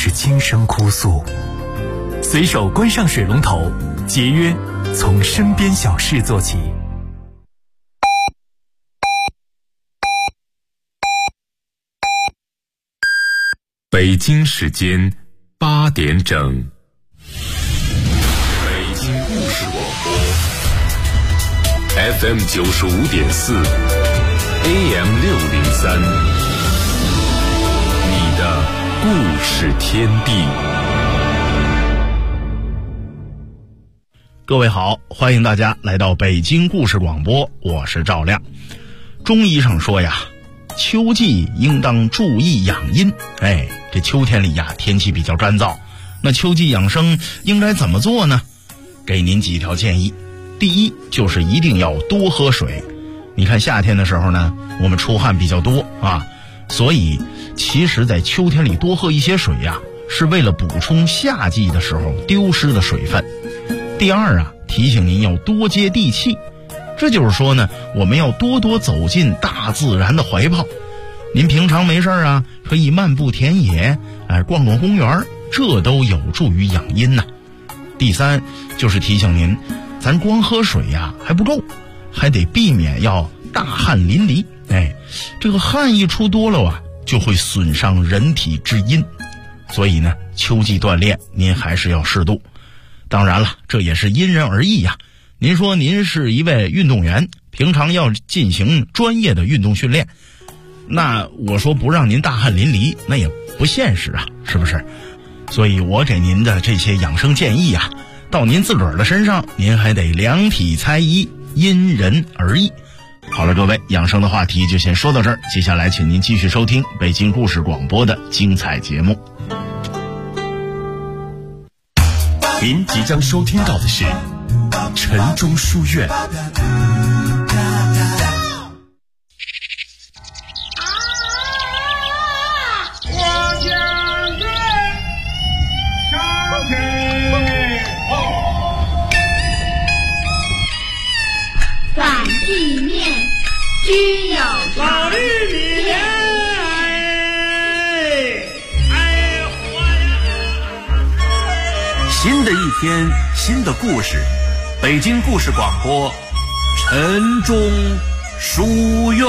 是今生哭诉。随手关上水龙头，节约从身边小事做起。北京时间8点整，北京故事广播 FM 95.4 AM 603，你的故事天地。 各位好，欢迎大家来到北京故事广播，我是赵亮。中医上说呀，秋季应当注意养阴。这秋天里呀，天气比较干燥，那秋季养生应该怎么做呢？给您几条建议。第一，就是一定要多喝水。你看夏天的时候呢，我们出汗比较多啊，所以其实在秋天里多喝一些水呀，是为了补充夏季的时候丢失的水分。第二啊，提醒您要多接地气，这就是说呢，我们要多多走进大自然的怀抱。您平常没事啊，可以漫步田野，逛逛公园，这都有助于养阴呐。第三，就是提醒您，咱光喝水呀还不够，还得避免要大汗淋漓。这个汗一出多了啊，就会损伤人体之阴，所以呢，秋季锻炼您还是要适度。当然了，这也是因人而异呀。您说您是一位运动员，平常要进行专业的运动训练，那我说不让您大汗淋漓，那也不现实啊，是不是？所以我给您的这些养生建议啊，到您自个儿的身上，您还得量体裁衣，因人而异。好了，各位，养生的话题就先说到这儿，接下来请您继续收听北京故事广播的精彩节目。 您即将收听到的是晨钟书院。 反地面均有老绿米莲， 新的一天，新的故事，北京故事广播，晨钟书院。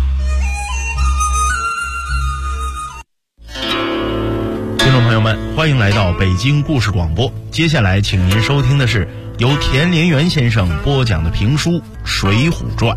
听众朋友们，欢迎来到北京故事广播。接下来请您收听的是由田连元先生播讲的评书《水浒传》。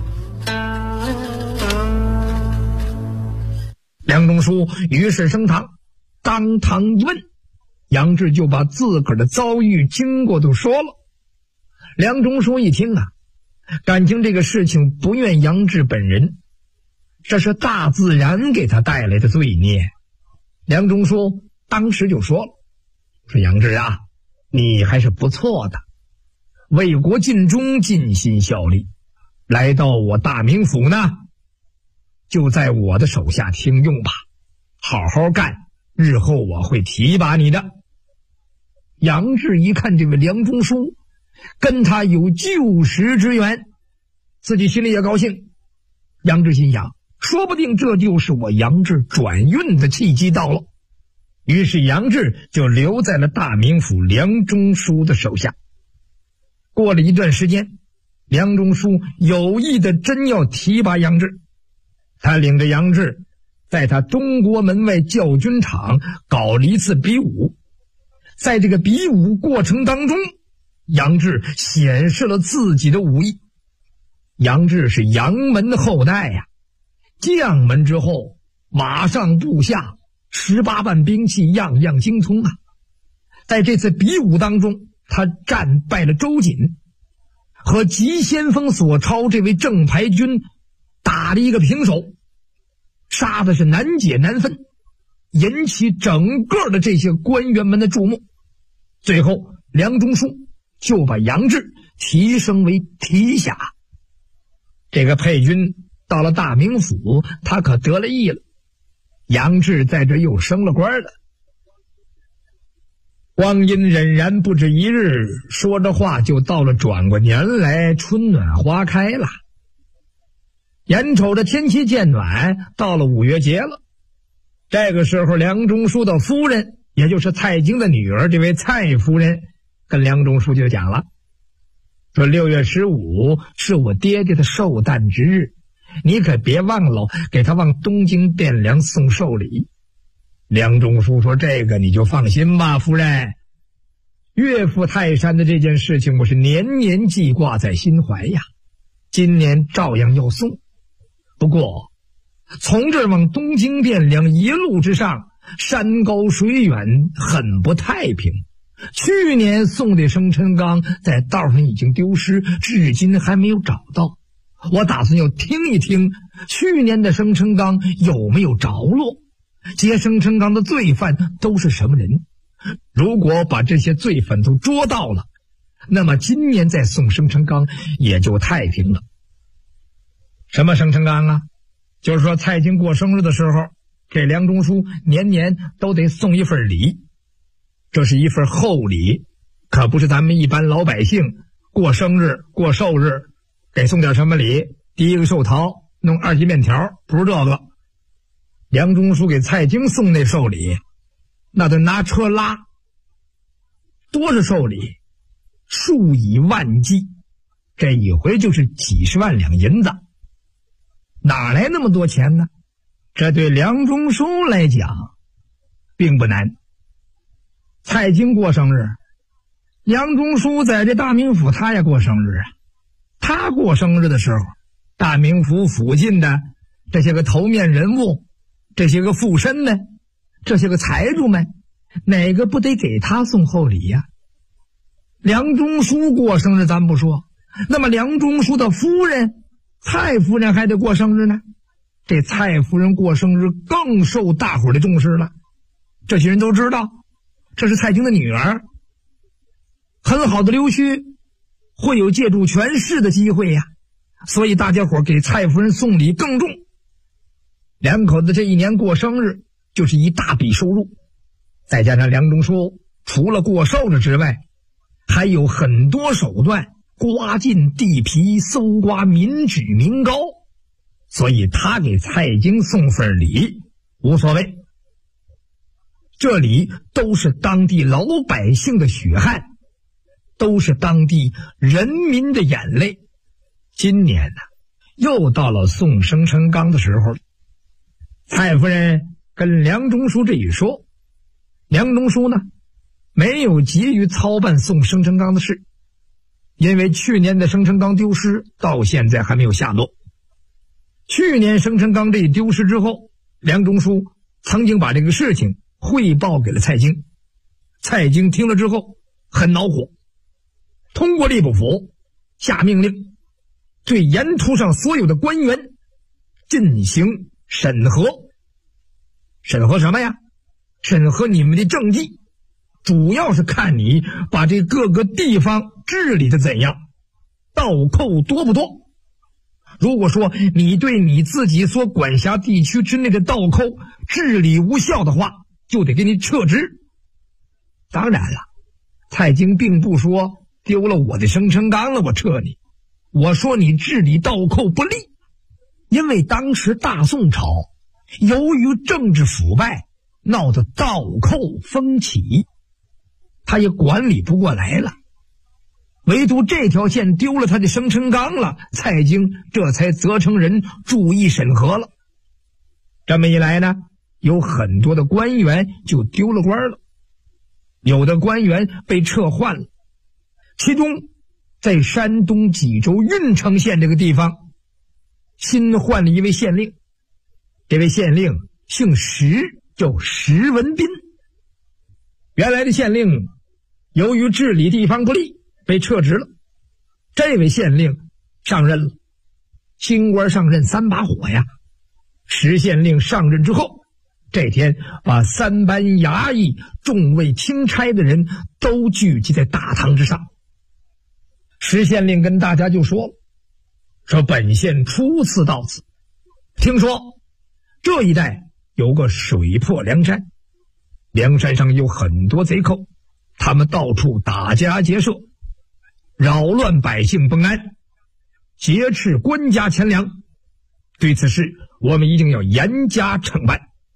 梁中书于是升堂，当堂一问，杨志就把自个儿的遭遇经过都说了。梁中书一听啊，感情这个事情不怨杨志本人，这是大自然给他带来的罪孽。梁中书当时就说了，说杨志啊，你还是不错的，为国尽忠，尽心效力，来到我大名府呢，就在我的手下听用吧，好好干，日后我会提拔你的。杨志一看这位梁中书跟他有旧识之缘，自己心里也高兴。杨志心想，说不定这就是我杨志转运的契机到了。于是杨志就留在了大名府梁中书的手下。过了一段时间，梁中书有意的真要提拔杨志，他领着杨志在他东国门外教军场搞了一次比武。在这个比武过程当中，杨志显示了自己的武艺。杨志是杨门的后代呀，将门之后，马上部下18万兵器，样样精通啊。在这次比武当中，他战败了周瑾，和急先锋索超这位正牌军打了一个平手，杀的是难解难分，引起整个的这些官员们的注目。最后梁中书就把杨志提升为提辖。这个配军到了大名府，他可得了意了，杨志在这又升了官了。光阴荏苒不止一日，说着话就到了转过年来，春暖花开了。眼瞅着天气渐暖，到了5月节了。这个时候梁中书的夫人也就是蔡京的女儿这位蔡夫人，跟梁中书就讲了，说6月15是我爹爹的寿诞之日，你可别忘了给他往东京汴梁送寿礼。梁中书说，这个你就放心吧，夫人，岳父泰山的这件事情我是年年记挂在心怀呀，今年照样要送。不过从这儿往东京汴梁一路之上，山高水远，很不太平。去年送的生辰纲在道上已经丢失，至今还没有找到。我打算要听一听去年的生辰纲有没有着落，劫生辰纲的罪犯都是什么人。如果把这些罪犯都捉到了，那么今年再送生辰纲也就太平了。什么生辰纲啊？就是说蔡京过生日的时候，给梁中书年年都得送一份礼，这是一份厚礼，可不是咱们一般老百姓过生日过寿日给送点什么礼，第一个寿桃弄2斤面条，不是这个。梁中书给蔡京送那寿礼，那得拿车拉，多少寿礼，数以万计，这一回就是几十万两银子，哪来那么多钱呢？这对梁中书来讲并不难。蔡京过生日，梁中书在这大名府他也过生日啊。他过生日的时候，大名府附近的这些个头面人物，这些个富绅们，这些个财主们，哪个不得给他送厚礼呀？梁中书过生日咱不说，那么梁中书的夫人蔡夫人还得过生日呢。这蔡夫人过生日更受大伙的重视了，这些人都知道这是蔡京的女儿，很好的留须会有借助权势的机会呀，所以大家伙给蔡夫人送礼更重。两口子这一年过生日就是一大笔收入，再加上梁中书除了过寿日之外，还有很多手段刮尽地皮，搜刮民脂民膏，所以他给蔡京送份礼无所谓。这里都是当地老百姓的血汗，都是当地人民的眼泪。今年呢，又到了送生辰纲的时候，蔡夫人跟梁中书这一说，梁中书呢没有急于操办送生辰纲的事，因为去年的生辰纲丢失到现在还没有下落。去年生辰纲这一丢失之后，梁中书曾经把这个事情汇报给了蔡京。蔡京听了之后很恼火，通过吏部府下命令，对沿途上所有的官员进行审核。审核什么呀？审核你们的政绩，主要是看你把这各个地方治理的怎样，盗扣多不多。如果说你对你自己所管辖地区之内的盗扣治理无效的话，就得给你撤职。当然了，蔡京并不说丢了我的生辰纲了我撤你，我说你治理盗扣不力。因为当时大宋朝由于政治腐败，闹得盗扣风起，他也管理不过来了。唯独这条线丢了他的生辰纲了，蔡京这才责成人注意审核了。这么一来呢，有很多的官员就丢了官了，有的官员被撤换了。其中在山东济州郓城县这个地方新换了一位县令，这位县令姓石，叫石文斌。原来的县令由于治理地方不力被撤职了，这位县令上任了。新官上任三把火呀，石县令上任之后，这天把3班衙役、众位钦差的人都聚集在大堂之上。石县令跟大家就说本县初次到此，听说这一带有个水泊梁山，梁山上有很多贼寇，他们到处打家劫舍，扰乱百姓不安，劫持官家钱粮。对此事我们一定要严加惩办。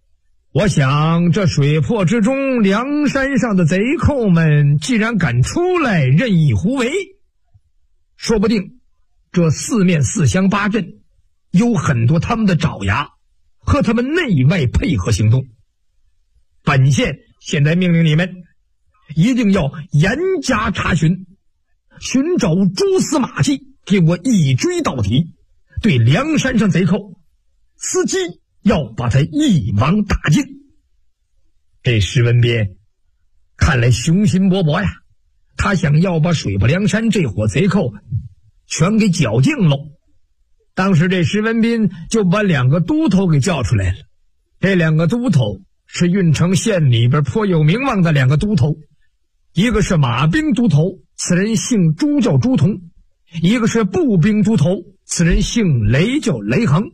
我想这水泊之中，梁山上的贼寇们既然敢出来任意胡为，说不定这四面四乡八镇有很多他们的爪牙，和他们内外配合行动。本县现在命令你们一定要严加查询，寻找蛛丝马迹，给我一追到底，对梁山上贼寇伺机要把他一网打尽。这石文斌看来雄心勃勃呀，他想要把水泊梁山这伙贼寇全给剿尽喽。当时这石文斌就把两个都头给叫出来了。这两个都头是郓城县里边颇有名望的两个都头，一个是马兵都头，此人姓朱叫朱同；一个是步兵都头，此人姓雷叫雷横。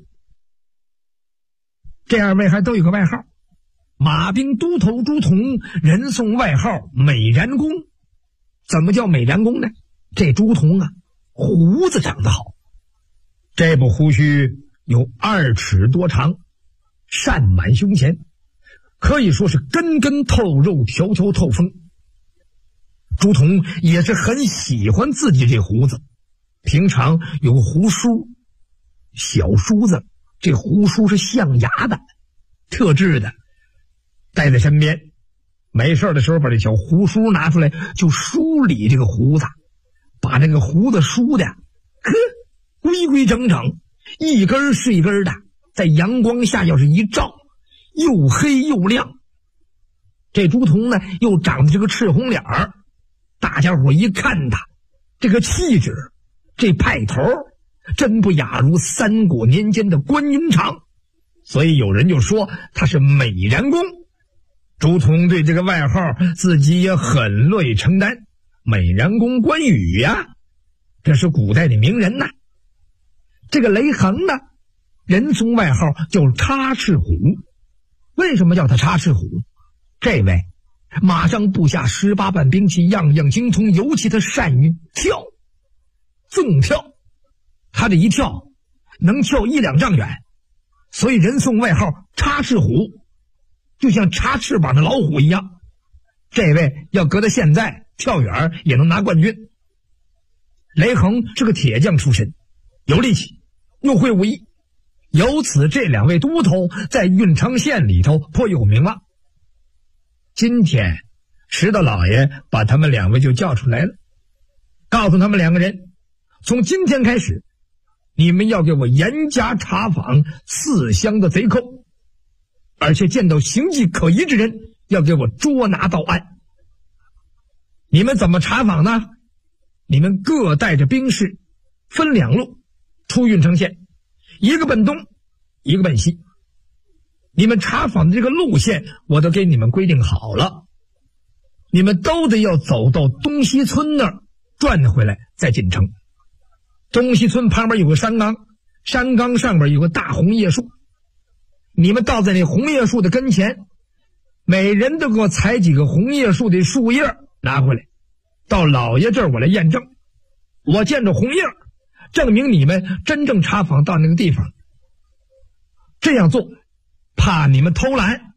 这二位还都有个外号，马兵都头朱同人送外号美髯公。怎么叫美髯公呢？这朱同啊，胡子长得好，这部胡须有2尺多长，善满胸前，可以说是根根透肉，条条透风。朱同也是很喜欢自己这胡子，平常有个胡梳，小梳子，这胡梳是象牙的，特制的，带在身边，没事的时候把这小胡梳拿出来就梳理这个胡子，把这个胡子梳的规规整整，一根是一根的，在阳光下要是一照，又黑又亮。这朱同呢又长得这个赤红脸儿，大家伙一看他这个气质，这派头，真不亚如三国年间的关云长，所以有人就说他是美髯公。朱同对这个外号自己也很乐意承担，美髯公关羽呀，这是古代的名人呐。这个雷横呢，人送外号叫插翅虎。为什么叫他插翅虎？这位马上部下18般兵器样样精通，尤其他善于跳，纵跳，他这一跳能跳1、2丈远，所以人送外号插翅虎，就像插翅膀的老虎一样。这位要搁到现在跳远也能拿冠军。雷横是个铁匠出身，有力气又会武艺，由此这两位都头在郓城县里头颇有名望。今天石头老爷把他们两位就叫出来了，告诉他们两个人，从今天开始，你们要给我严加查访4乡的贼寇，而且见到形迹可疑之人要给我捉拿到案。你们怎么查访呢？你们各带着兵士，分2路出郓城县，一个奔东，一个奔西。你们查访的这个路线我都给你们规定好了，你们都得要走到东西村那儿转回来再进城。东西村旁边有个山岗，山岗上边有个大红叶树，你们倒在那红叶树的跟前，每人都给我采几个红叶树的树叶拿回来，到老爷这儿我来验证，我见着红叶证明你们真正查访到那个地方。这样做怕你们偷懒。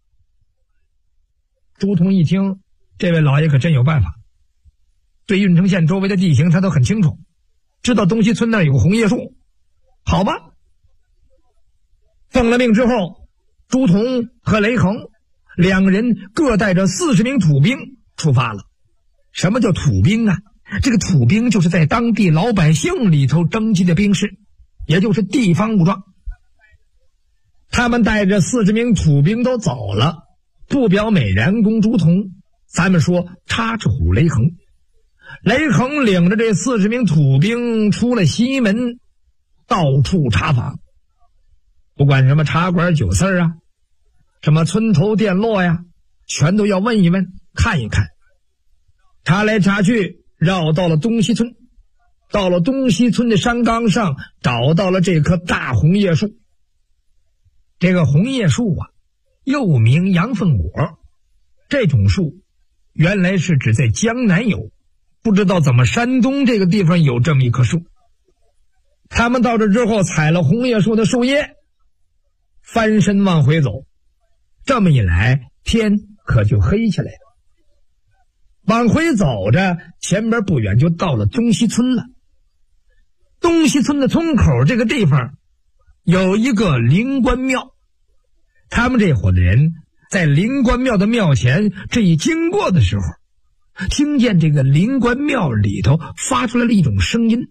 朱同一听，这位老爷可真有办法，对郓城县周围的地形他都很清楚，知道东西村那儿有个红叶树。好吧，奉了命之后，朱同和雷横2个人各带着40名土兵出发了。什么叫土兵啊？这个土兵就是在当地老百姓里头征集的兵士，也就是地方武装。他们带着40名土兵都走了，不表美髯公朱同，咱们说插翅虎雷横。雷横领着这40名土兵出了西门，到处查访，不管什么茶馆酒肆啊，什么村头店落呀，全都要问一问看一看。查来查去，绕到了东西村，到了东西村的山岗上，找到了这棵大红叶树。这个红叶树啊，又名羊粪果，这种树原来是只在江南有，不知道怎么山东这个地方有这么一棵树。他们到这之后采了红叶树的树叶，翻身往回走， 这么一来，天可就黑下来了。往回走着，前边不远就到了东西村了。东西村的村口这个地方有一个灵官庙，他们这伙的人在灵官庙的庙前这一经过的时候，听见这个灵官庙里头发出来了一种声音，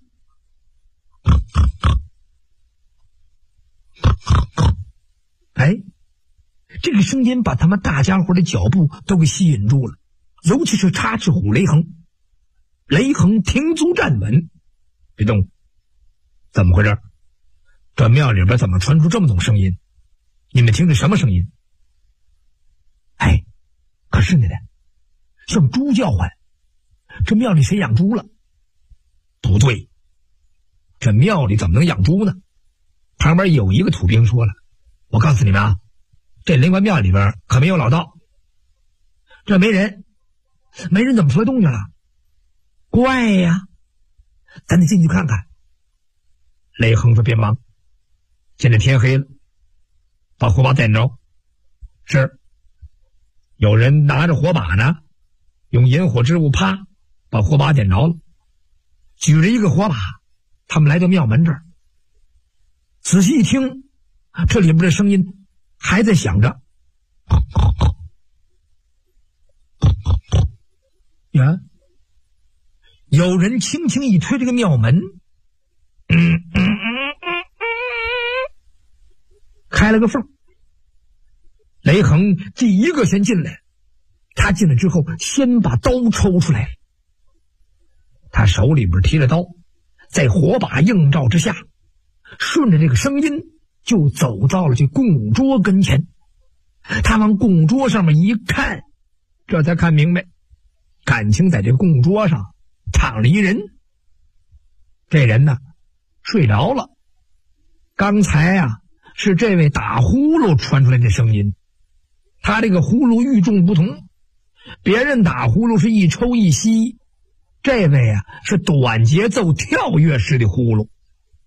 哎，这个声音把他们大家伙的脚步都给吸引住了，尤其是插翅虎雷横。雷横停足站稳，别动，怎么回事？这庙里边怎么传出这么种声音？你们听着什么声音？哎，可是呢，像猪叫唤。这庙里谁养猪了？不对，这庙里怎么能养猪呢？旁边有一个土兵说了，我告诉你们啊，这灵官庙里边可没有老道，这没人怎么出来动静了？怪呀，咱得进去看看。雷横说别忙，现在天黑了，把火把点着。是，有人拿着火把呢，用引火之物啪把火把点着了，举着一个火把，他们来到庙门这儿，仔细一听，这里边的声音还在响着。呀，有人轻轻一推这个庙门，开了个缝。雷横第一个先进来，他进来之后先把刀抽出来了，他手里边提着刀，在火把映照之下，顺着这个声音就走到了这供桌跟前。他往供桌上面一看，这才看明白，感情在这个供桌上躺了一人。这人呢睡着了，刚才啊是这位打呼噜传出来的声音。他这个呼噜与众不同，别人打呼噜是一抽一吸，这位啊是短节奏跳跃式的呼噜。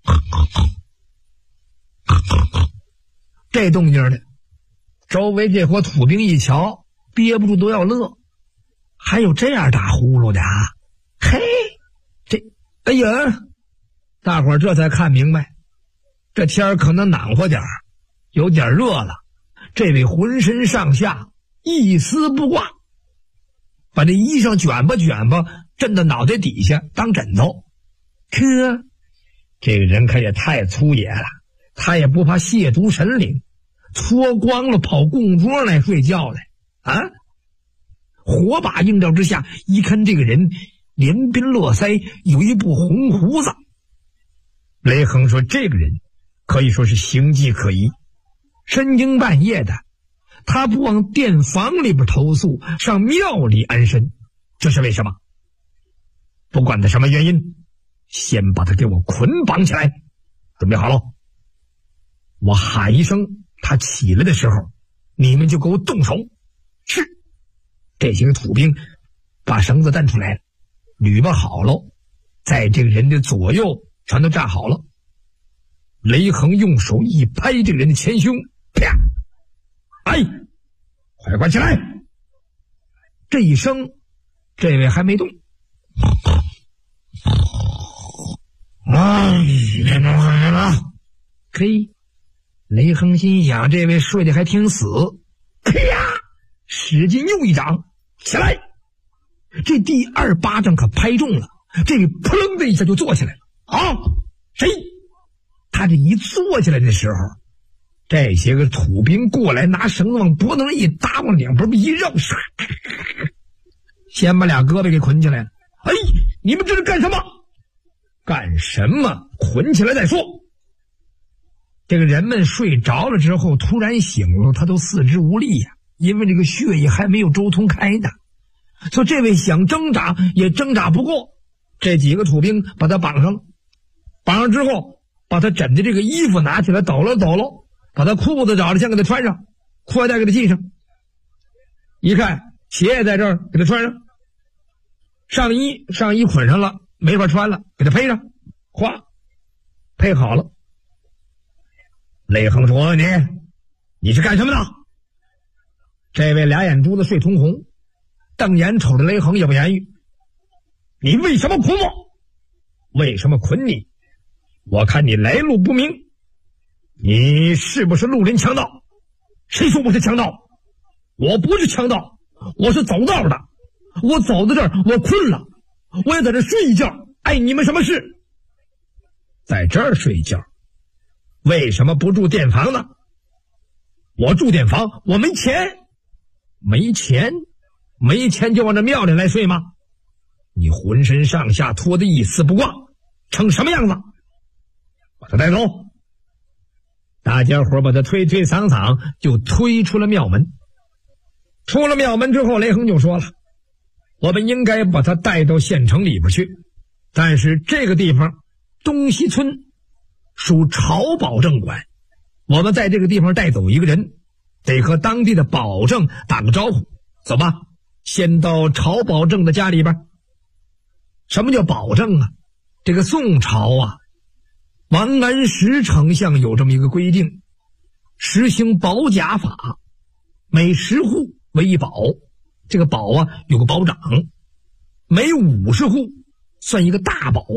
这动静的，周围这伙土兵一瞧，憋不住都要乐。还有这样打呼噜的啊？嘿，哎呀，大伙儿这才看明白，这天儿可能暖和点儿，有点热了。这位浑身上下一丝不挂，把这衣裳卷吧卷吧，震到脑袋底下当枕头。呵，这个人可也太粗野了，他也不怕亵渎神灵，脱光了跑供桌来睡觉来啊！火把映照之下，一看这个人连鬓络腮，有一部红胡子。雷横说这个人可以说是形迹可疑，深更半夜的，他不往店房里边投宿，上庙里安身，这是为什么？不管他什么原因，先把他给我捆绑起来。准备好了，我喊一声，他起来的时候，你们就给我动手。是，这些个土兵把绳子担出来了，捋吧好了，在这个人的左右全都站好了。雷横用手一拍这个人的前胸，啪！哎，快关起来！这一声，这位还没动。嘿，雷横心想，这位睡得还挺死。啪！使劲又一掌，起来！这第二巴掌可拍中了，这个扑棱的一下就坐起来了。啊，谁？他这一坐起来的时候，这些个土兵过来，拿绳子往脖子上一搭，往两边一绕，先把俩胳膊给捆起来了。哎，你们这是干什么？干什么？捆起来再说。这个人们睡着了之后突然醒了，他都四肢无力呀，因为这个血液还没有周通开呢，所以这位想挣扎也挣扎不过。这几个土兵把他绑上了，绑上之后把他枕的这个衣服拿起来抖了抖了，把他裤子找着先给他穿上，裤带给他系上，一看鞋也在这儿给他穿上，上衣捆上了没法穿了，给他配上，哗，配好了。雷横说你是干什么的？ 这位俩眼珠子睡通红，瞪眼瞅着雷横也不言语。你为什么捆我？为什么捆你？我看你来路不明，你是不是路人强盗？谁说我是强盗？我不是强盗，我是走道的。我走到这儿，我困了，我要在这睡一觉，碍你们什么事？在这儿睡觉，为什么不住店房呢？我住店房，我没钱。没钱就往这庙里来睡吗？你浑身上下脱得一丝不挂，成什么样子？把他带走。大家伙把他推推搡搡就推出了庙门。出了庙门之后，雷横就说了，我们应该把他带到县城里边去，但是这个地方东西村属朝保正管，我们在这个地方带走一个人，得和当地的保正打个招呼。走吧，先到朝保正的家里边。什么叫保正啊？这个宋朝啊，王安石丞相有这么一个规定，实行保甲法，每10户为一保，这个保啊有个保长，每50户算一个大保，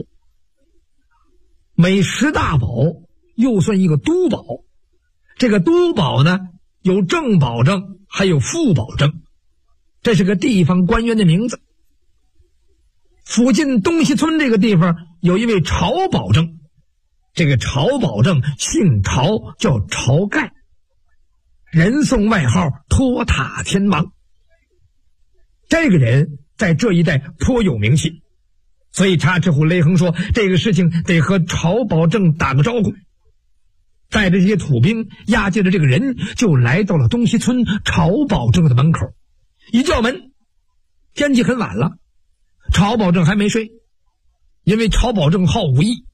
每10大保又算一个都保。这个都保呢，有正保正还有副保正，这是个地方官员的名字。附近东西村这个地方有一位朝保正，这个朝保正姓朝，叫晁盖，人送外号托塔天王。这个人在这一带颇有名气，所以查知乎雷横说这个事情得和晁保正打个招呼。带着这些土兵押解着这个人就来到了东西村晁保正的门口。一叫门，天气很晚了，晁保正还没睡，因为晁保正好武艺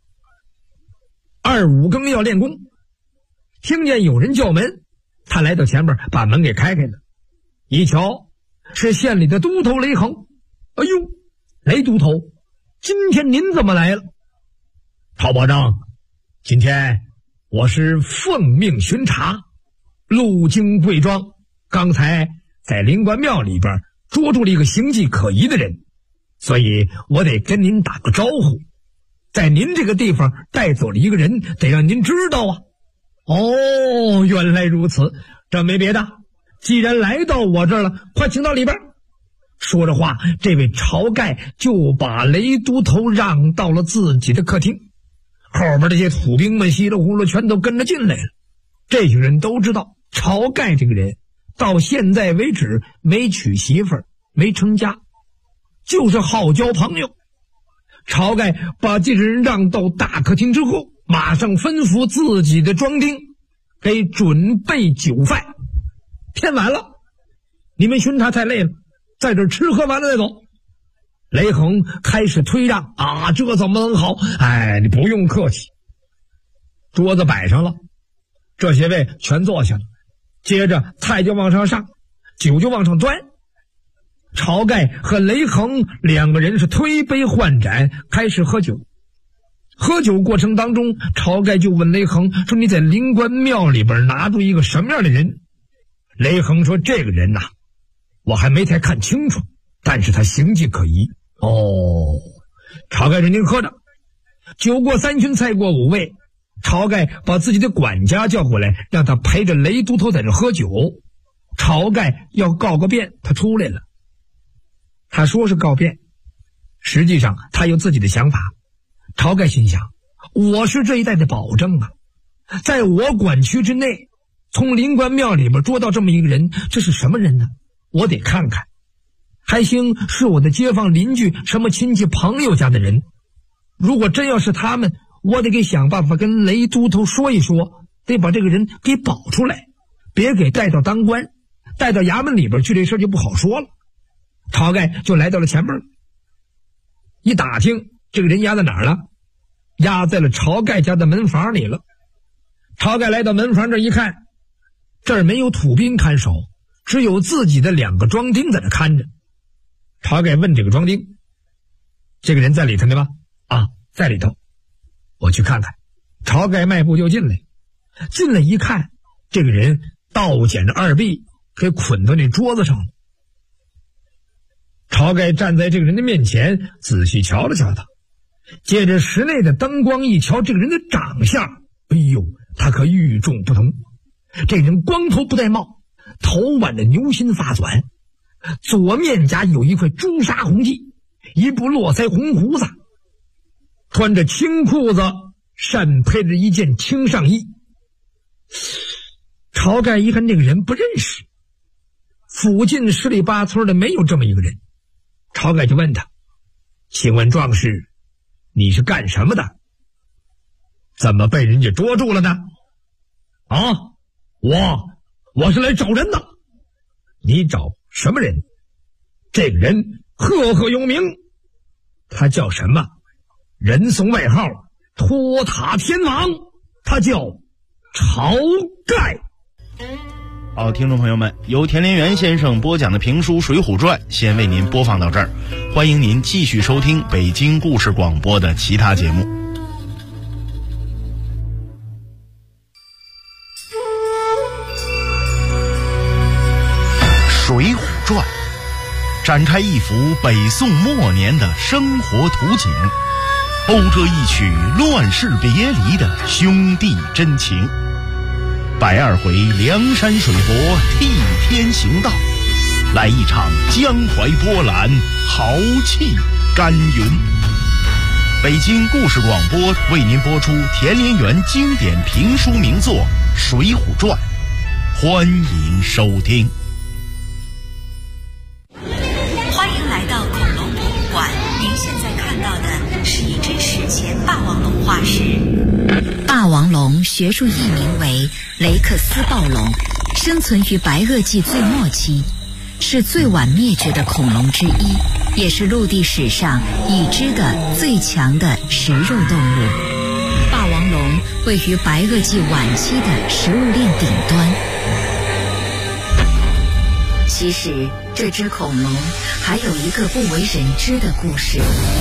，2、5更要练功。听见有人叫门，他来到前面把门给开开了，一瞧是县里的都头雷横。哎呦，雷都头，今天您怎么来了？晁保正，今天我是奉命巡查，路经贵庄，刚才在灵官庙里边捉住了一个形迹可疑的人，所以我得跟您打个招呼，在您这个地方带走了一个人，得让您知道啊。哦，原来如此，这没别的，既然来到我这儿了，快请到里边。说着话，这位晁盖就把雷都头让到了自己的客厅，后边这些土兵们稀里糊涂全都跟着进来了。这些人都知道晁盖这个人到现在为止没娶媳妇儿，没成家，就是好交朋友。晁盖把这个人让到大客厅之后，马上吩咐自己的庄丁给准备酒饭。天晚了，你们巡查太累了，在这吃喝完了再走。雷横开始推让啊，这怎么能好？哎，你不用客气。桌子摆上了，这些位全坐下了，接着菜就往上上，酒就往上端。晁盖和雷横两个人是推杯换盏，开始喝酒。喝酒过程当中，晁盖就问雷横说，你在灵官庙里边拿出一个什么样的人？雷横说，这个人呐，我还没太看清楚，但是他形迹可疑。哦，晁盖说，您喝着。酒过3巡，菜过5味，晁盖把自己的管家叫过来，让他陪着雷都头在这喝酒。晁盖要告个变，他出来了。他说是告变，实际上他有自己的想法。晁盖心想，我是这一带的保证啊，在我管区之内，从灵官庙里边捉到这么一个人，这是什么人呢？我得看看，还兴是我的街坊邻居什么亲戚朋友家的人。如果真要是他们，我得给想办法跟雷都头说一说，得把这个人给保出来，别给带到当官，带到衙门里边去，这事就不好说了。晁盖就来到了前面，一打听，这个人押在哪儿了？押在了晁盖家的门房里了。晁盖来到门房这一看，这儿没有土兵看守，只有自己的2个庄丁在这看着。晁盖问这个庄丁，这个人在里头呢吧？啊，在里头，我去看看。晁盖迈步就进来，进来一看，这个人倒剪着2臂， 给捆到那桌子上。晁盖站在这个人的面前，仔细瞧了瞧他，借着室内的灯光一瞧这个人的长相，哎呦，他可与众不同。这人光头不戴帽，头挽着牛心发短，左面颊有一块朱砂红迹，一部络腮红胡子，穿着青裤子，善配着一件青上衣。晁盖一看这个人不认识，附近十里八村的没有这么一个人。晁盖就问他：请问壮士，你是干什么的？怎么被人家捉住了呢？啊，我是来找人的。你找什么人？这个人赫赫有名，他叫什么？人送外号托塔天王，他叫晁盖。 好，听众朋友们，由田连元先生播讲的评书《水浒传》先为您播放到这儿，欢迎您继续收听北京故事广播的其他节目。《水浒传》展开一幅北宋末年的生活图景，勾着一曲乱世别离的兄弟真情。120回梁山水泊替天行道，来一场江淮波澜，豪气干云。北京故事广播为您播出田连元经典评书名作《水浒传》，欢迎收听。 欢迎来到恐龙博物馆，您现在看到的是一只史前霸王龙化石。霸王龙学术译名为雷克斯暴龙，生存于白垩纪最末期，是最晚灭绝的恐龙之一，也是陆地史上已知的最强的食肉动物。霸王龙位于白垩纪晚期的食物链顶端。其实这只恐龙还有一个不为人知的故事。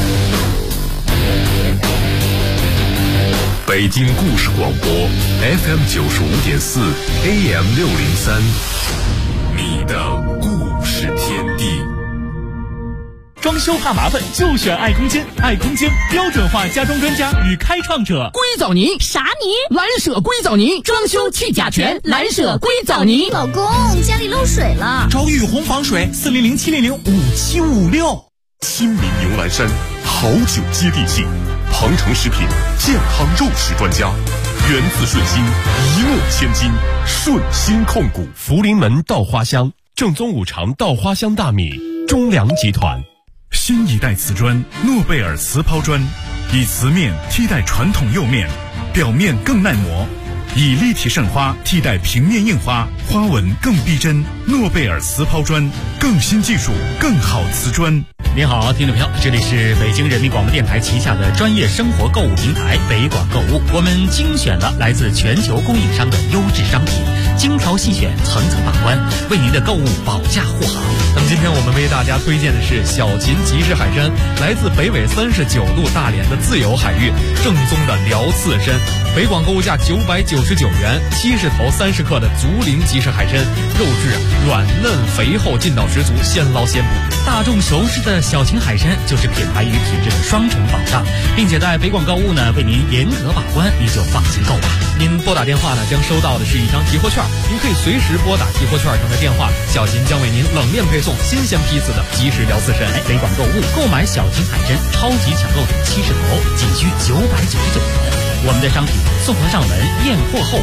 北京故事广播 FM 95.4 AM 603，你的故事天地。 装修怕麻烦就选爱空间，爱空间标准化家装专家与开创者。 硅藻泥啥泥？蓝舍硅藻泥，装修去甲醛，蓝舍硅藻泥。 老公，家里漏水了， 找雨虹防水，400-700-5756。 亲民牛栏山，好酒接地气，鹏城食品健康肉食专家，源自顺心，一诺千金，顺心控股。 福临门稻花香，正宗五常稻花香大米，中粮集团。 新一代瓷砖诺贝尔瓷抛砖，以瓷面替代传统釉面，表面更耐磨，以立体渗花替代平面印花，花纹更逼真。诺贝尔瓷抛砖，更新技术，更好瓷砖。 您好，听众朋友，这里是北京人民广播电台旗下的专业生活购物平台北广购物，我们精选了来自全球供应商的优质商品，精挑细选，层层把关，为您的购物保驾护航。 那么今天我们为大家推荐的是小秦集市海参，来自北纬39度大连的自由海域，正宗的辽刺参，北广购物价999元，70头30克的竹林集市海参，肉质软嫩肥厚，劲道十足，现捞现补。 大众熟知的小秦海参就是品牌与品质的双重保障，并且在北广购物呢为您严格把关，您就放心购吧。 您拨打电话呢将收到的是一张提货券，您可以随时拨打提货券上的电话，小秦将为您冷链配送新鲜批次的即食辽刺参。 北广购物购买小秦海参超级抢购70头，仅需999元。我们的商品送货上门，验货后